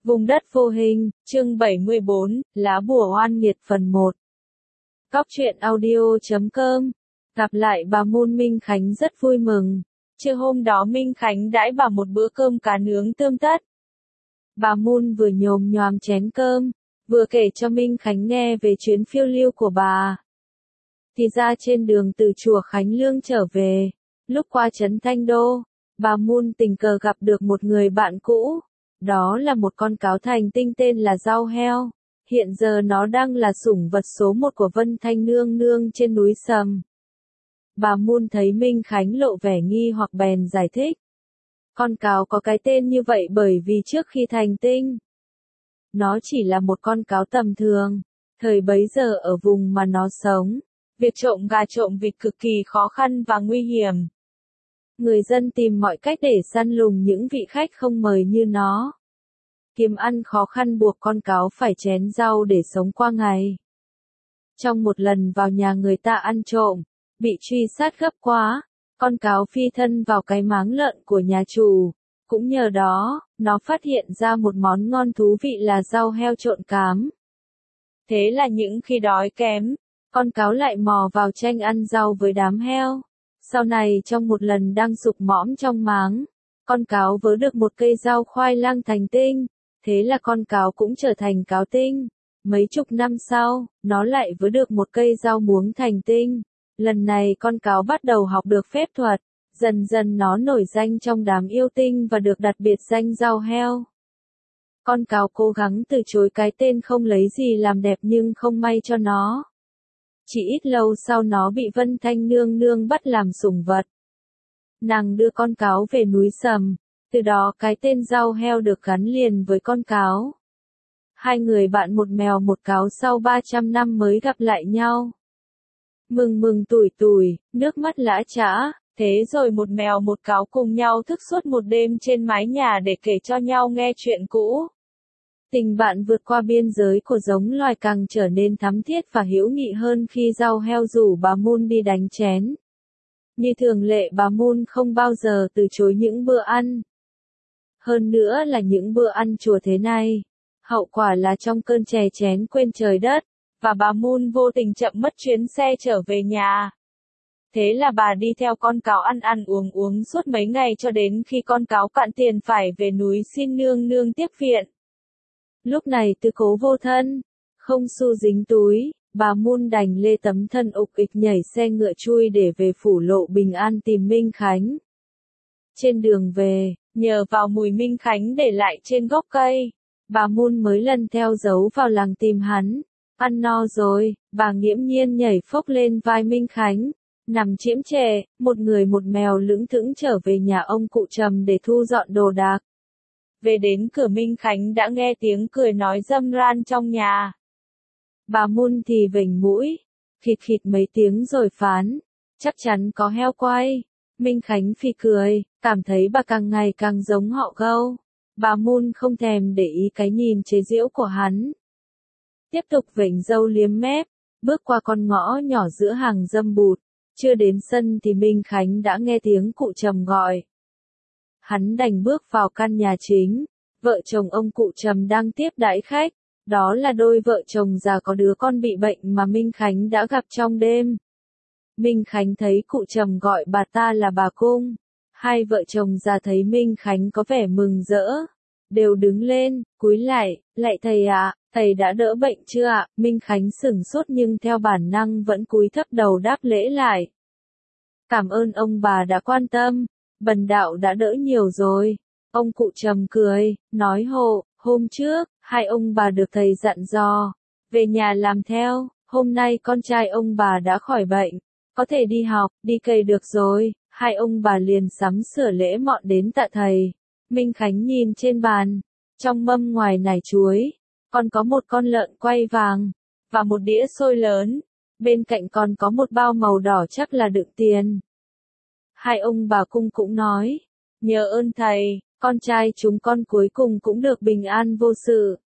Vùng đất vô hình, chương 74, lá bùa oan nghiệt phần 1. Cóc truyện audio.com. Gặp lại bà Moon, Minh Khánh rất vui mừng. Trưa hôm đó Minh Khánh đãi bà một bữa cơm cá nướng tươm tất. Bà Moon vừa nhồm nhoàm chén cơm, vừa kể cho Minh Khánh nghe về chuyến phiêu lưu của bà. Thì ra trên đường từ chùa Khánh Lương trở về, lúc qua trấn Thanh Đô, bà Moon tình cờ gặp được một người bạn cũ. Đó là một con cáo thành tinh tên là Dao Heo. Hiện giờ nó đang là sủng vật số 1 của Vân Thanh Nương Nương trên núi Sầm. Bà Moon thấy Minh Khánh lộ vẻ nghi hoặc bèn giải thích. Con cáo có cái tên như vậy bởi vì trước khi thành tinh, nó chỉ là một con cáo tầm thường. Thời bấy giờ ở vùng mà nó sống, việc trộm gà trộm vịt cực kỳ khó khăn và nguy hiểm. Người dân tìm mọi cách để săn lùng những vị khách không mời như nó. Kiếm ăn khó khăn buộc con cáo phải chén rau để sống qua ngày. Trong một lần vào nhà người ta ăn trộm, bị truy sát gấp quá, con cáo phi thân vào cái máng lợn của nhà chủ. Cũng nhờ đó, nó phát hiện ra một món ngon thú vị là rau heo trộn cám. Thế là những khi đói kém, con cáo lại mò vào tranh ăn rau với đám heo. Sau này trong một lần đang sục mõm trong máng, con cáo vớ được một cây rau khoai lang thành tinh. Thế là con cáo cũng trở thành cáo tinh. Mấy chục năm sau, nó lại vớ được một cây rau muống thành tinh. Lần này con cáo bắt đầu học được phép thuật. Dần dần nó nổi danh trong đám yêu tinh và được đặt biệt danh Dao Heo. Con cáo cố gắng từ chối cái tên không lấy gì làm đẹp nhưng không may cho nó. Chỉ ít lâu sau nó bị Vân Thanh Nương Nương bắt làm sủng vật. Nàng đưa con cáo về núi Sầm. Từ đó cái tên Dao Heo được gắn liền với con cáo. Hai người bạn một mèo một cáo sau 300 năm mới gặp lại nhau. Mừng mừng tủi tủi, nước mắt lã chã. Thế rồi một mèo một cáo cùng nhau thức suốt một đêm trên mái nhà để kể cho nhau nghe chuyện cũ. Tình bạn vượt qua biên giới của giống loài càng trở nên thắm thiết và hữu nghị hơn khi Dao Heo rủ bà Moon đi đánh chén. Như thường lệ bà Moon không bao giờ từ chối những bữa ăn. Hơn nữa là những bữa ăn chùa thế này. Hậu quả là trong cơn chè chén quên trời đất, và bà Moon vô tình chậm mất chuyến xe trở về nhà. Thế là bà đi theo con cáo ăn ăn uống uống suốt mấy ngày cho đến khi con cáo cạn tiền phải về núi xin nương nương tiếp viện. Lúc này tư cố vô thân, không xu dính túi, bà Moon đành lê tấm thân ục ịch nhảy xe ngựa chui để về phủ Lộ Bình An tìm Minh Khánh. Trên đường về, nhờ vào mùi Minh Khánh để lại trên gốc cây, bà Moon mới lần theo dấu vào làng tìm hắn. Ăn no rồi, bà nghiễm nhiên nhảy phốc lên vai Minh Khánh, nằm chiếm chệ, một người một mèo lững thững trở về nhà ông cụ Trầm để thu dọn đồ đạc. Về đến cửa Minh Khánh đã nghe tiếng cười nói râm ran trong nhà. Bà Moon thì vểnh mũi, khịt khịt mấy tiếng rồi phán, chắc chắn có heo quay. Minh Khánh phì cười, cảm thấy bà càng ngày càng giống họ Gâu. Bà Moon không thèm để ý cái nhìn chế giễu của hắn. Tiếp tục vểnh râu liếm mép, bước qua con ngõ nhỏ giữa hàng dâm bụt. Chưa đến sân thì Minh Khánh đã nghe tiếng cụ Trầm gọi. Hắn đành bước vào căn nhà chính. Vợ chồng ông cụ Trầm đang tiếp đãi khách. Đó là đôi vợ chồng già có đứa con bị bệnh mà Minh Khánh đã gặp trong đêm. Minh Khánh thấy cụ Trầm gọi bà ta là bà Cung. Hai vợ chồng già thấy Minh Khánh có vẻ mừng rỡ. Đều đứng lên, cúi lại, lạy thầy ạ, thầy đã đỡ bệnh chưa ạ? Minh Khánh sửng sốt nhưng theo bản năng vẫn cúi thấp đầu đáp lễ lại. Cảm ơn ông bà đã quan tâm, bần đạo đã đỡ nhiều rồi. Ông cụ Trầm cười, nói hôm trước, hai ông bà được thầy dặn dò, về nhà làm theo, hôm nay con trai ông bà đã khỏi bệnh, có thể đi học, đi cày được rồi. Hai ông bà liền sắm sửa lễ mọn đến tạ thầy. Minh Khánh nhìn trên bàn, trong mâm ngoài nải chuối, còn có một con lợn quay vàng, và một đĩa xôi lớn, bên cạnh còn có một bao màu đỏ chắc là đựng tiền. Hai ông bà Cung cũng nói, nhờ ơn thầy, con trai chúng con cuối cùng cũng được bình an vô sự.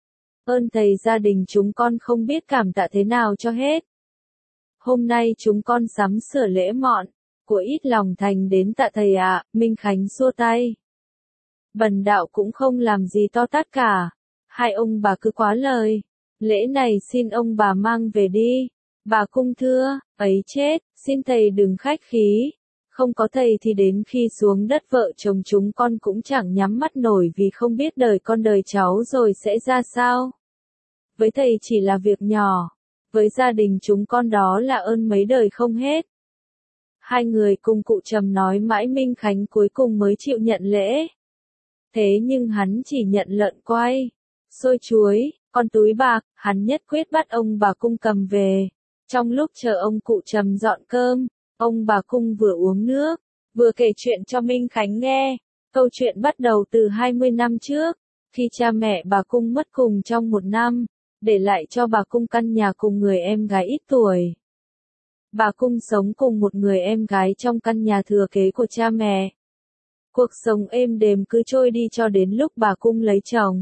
Ơn thầy gia đình chúng con không biết cảm tạ thế nào cho hết. Hôm nay chúng con sắm sửa lễ mọn, của ít lòng thành đến tạ thầy ạ. Minh Khánh xua tay. Bần đạo cũng không làm gì to tát cả. Hai ông bà cứ quá lời. Lễ này xin ông bà mang về đi. Bà cung thưa, ấy chết, xin thầy đừng khách khí. Không có thầy thì đến khi xuống đất vợ chồng chúng con cũng chẳng nhắm mắt nổi vì không biết đời con đời cháu rồi sẽ ra sao. Với thầy chỉ là việc nhỏ, với gia đình chúng con đó là ơn mấy đời không hết. Hai người cùng cụ Trầm nói mãi Minh Khánh cuối cùng mới chịu nhận lễ. Thế nhưng hắn chỉ nhận lợn quay, xôi chuối, con túi bạc, hắn nhất quyết bắt ông bà cung cầm về. Trong lúc chờ ông cụ Trầm dọn cơm, ông bà cung vừa uống nước, vừa kể chuyện cho Minh Khánh nghe. Câu chuyện bắt đầu từ 20 năm trước, khi cha mẹ bà cung mất cùng trong một năm, để lại cho bà cung căn nhà cùng người em gái ít tuổi. Bà cung sống cùng một người em gái trong căn nhà thừa kế của cha mẹ. Cuộc sống êm đềm cứ trôi đi cho đến lúc bà cung lấy chồng.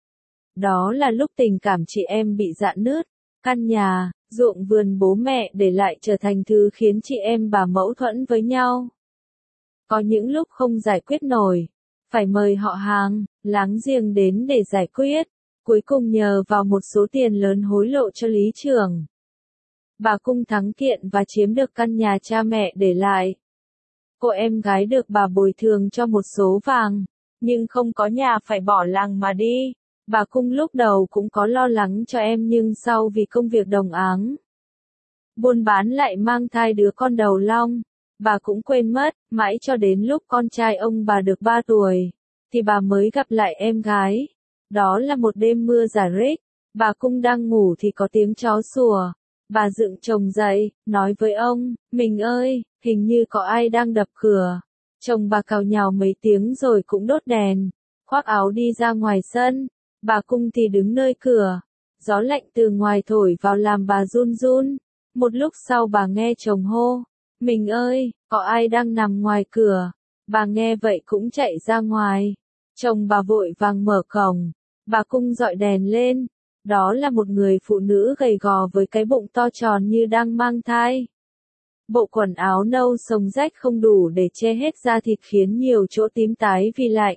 Đó là lúc tình cảm chị em bị rạn nứt, căn nhà, ruộng vườn bố mẹ để lại trở thành thứ khiến chị em bà mâu thuẫn với nhau. Có những lúc không giải quyết nổi, phải mời họ hàng, láng giềng đến để giải quyết, cuối cùng nhờ vào một số tiền lớn hối lộ cho lý trưởng. Bà cung thắng kiện và chiếm được căn nhà cha mẹ để lại. Cô em gái được bà bồi thường cho một số vàng, nhưng không có nhà phải bỏ làng mà đi. Bà cung lúc đầu cũng có lo lắng cho em nhưng sau vì công việc đồng áng, buôn bán lại mang thai đứa con đầu long, bà cũng quên mất, mãi cho đến lúc con trai ông bà được 3 tuổi, thì bà mới gặp lại em gái. Đó là một đêm mưa rả rích, bà cung đang ngủ thì có tiếng chó sủa. Bà dựng chồng dậy, nói với ông, mình ơi, hình như có ai đang đập cửa. Chồng bà cào nhào mấy tiếng rồi cũng đốt đèn, khoác áo đi ra ngoài sân. Bà cung thì đứng nơi cửa. Gió lạnh từ ngoài thổi vào làm bà run run. Một lúc sau bà nghe chồng hô, mình ơi, có ai đang nằm ngoài cửa. Bà nghe vậy cũng chạy ra ngoài. Chồng bà vội vàng mở cổng. Bà cung dọi đèn lên. Đó là một người phụ nữ gầy gò với cái bụng to tròn như đang mang thai. Bộ quần áo nâu xông rách không đủ để che hết da thịt khiến nhiều chỗ tím tái vì lạnh.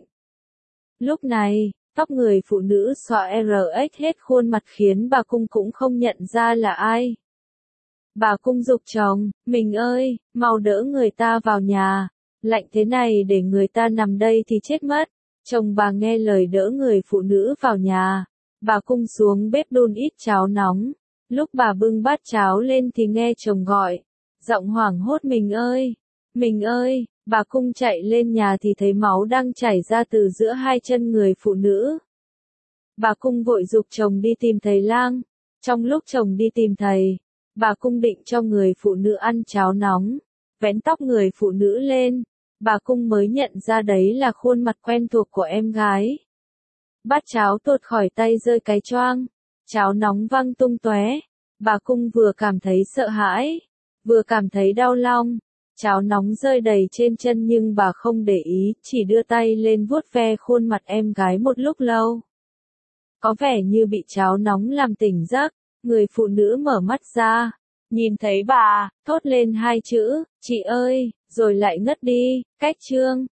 Lúc này, tóc người phụ nữ xõa rx hết khuôn mặt khiến bà cung cũng không nhận ra là ai. Bà cung giục chồng, mình ơi, mau đỡ người ta vào nhà, lạnh thế này để người ta nằm đây thì chết mất. Chồng bà nghe lời đỡ người phụ nữ vào nhà. Bà cung xuống bếp đun ít cháo nóng. Lúc bà bưng bát cháo lên thì nghe chồng gọi. Giọng hoảng hốt mình ơi, bà cung chạy lên nhà thì thấy máu đang chảy ra từ giữa hai chân người phụ nữ. Bà cung vội giục chồng đi tìm thầy lang. Trong lúc chồng đi tìm thầy, bà cung định cho người phụ nữ ăn cháo nóng, vén tóc người phụ nữ lên. Bà cung mới nhận ra đấy là khuôn mặt quen thuộc của em gái. Bát cháo tuột khỏi tay rơi cái choang, cháo nóng văng tung tóe. Bà cung vừa cảm thấy sợ hãi, vừa cảm thấy đau lòng. Cháo nóng rơi đầy trên chân nhưng bà không để ý, chỉ đưa tay lên vuốt ve khuôn mặt em gái một lúc lâu. Có vẻ như bị cháo nóng làm tỉnh giấc, người phụ nữ mở mắt ra, nhìn thấy bà, thốt lên hai chữ, chị ơi, rồi lại ngất đi. Cách chương